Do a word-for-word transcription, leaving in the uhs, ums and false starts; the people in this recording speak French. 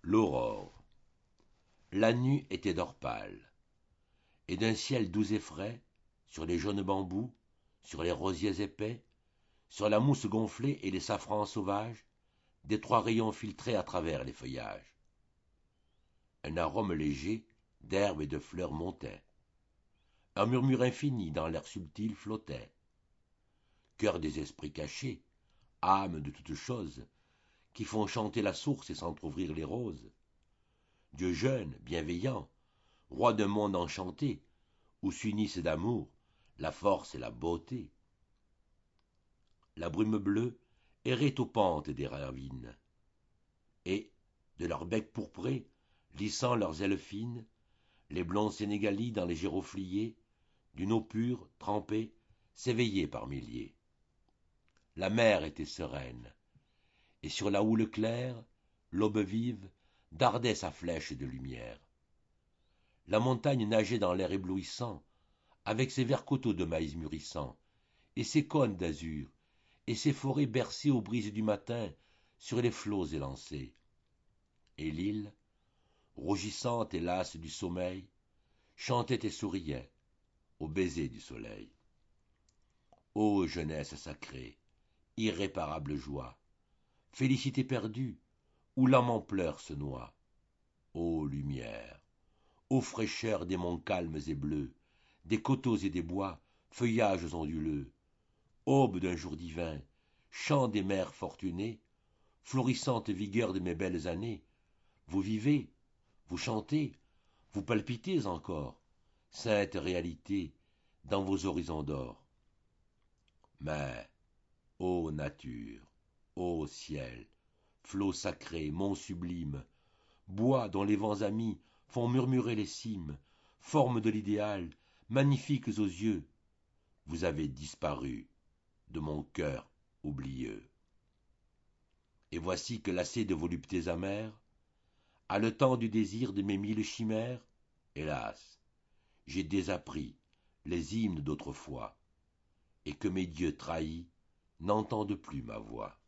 L'aurore. La nuit était d'or pâle, et d'un ciel doux et frais, sur les jaunes bambous, sur les rosiers épais, sur la mousse gonflée et les safrans sauvages, d'étroits rayons filtraient à travers les feuillages. Un arôme léger d'herbes et de fleurs montait. Un murmure infini dans l'air subtil flottait. Cœur des esprits cachés, âmes de toutes choses, qui font chanter la source et s'entr'ouvrir les roses. Dieu jeune, bienveillant, roi d'un monde enchanté, où s'unissent d'amour la force et la beauté. La brume bleue errait aux pentes des ravines, et, de leurs becs pourprés, lissant leurs ailes fines, les blonds sénégalis dans les gérofliers, d'une eau pure, trempée, s'éveillaient par milliers. La mer était sereine, et sur la houle claire, l'aube vive dardait sa flèche de lumière. La montagne nageait dans l'air éblouissant, avec ses verts coteaux de maïs mûrissant, et ses cônes d'azur, et ses forêts bercées aux brises du matin sur les flots élancés. Et l'île, rougissante et lasse du sommeil, chantait et souriait au baiser du soleil. Ô jeunesse sacrée, irréparable joie, félicité perdue, où l'âme en pleurs se noie. Ô lumière, ô fraîcheur des monts calmes et bleus, des coteaux et des bois, feuillages onduleux, aube d'un jour divin, chant des mers fortunées, florissante vigueur de mes belles années, vous vivez, vous chantez, vous palpitez encore, sainte réalité, dans vos horizons d'or. Mais, ô nature, ô ciel, flots sacrés, monts sublimes, bois dont les vents amis font murmurer les cimes, formes de l'idéal, magnifiques aux yeux, vous avez disparu de mon cœur oublieux. Et voici que lassé de voluptés amères, haletant du désir de mes mille chimères, hélas, j'ai désappris les hymnes d'autrefois, et que mes dieux trahis n'entendent plus ma voix.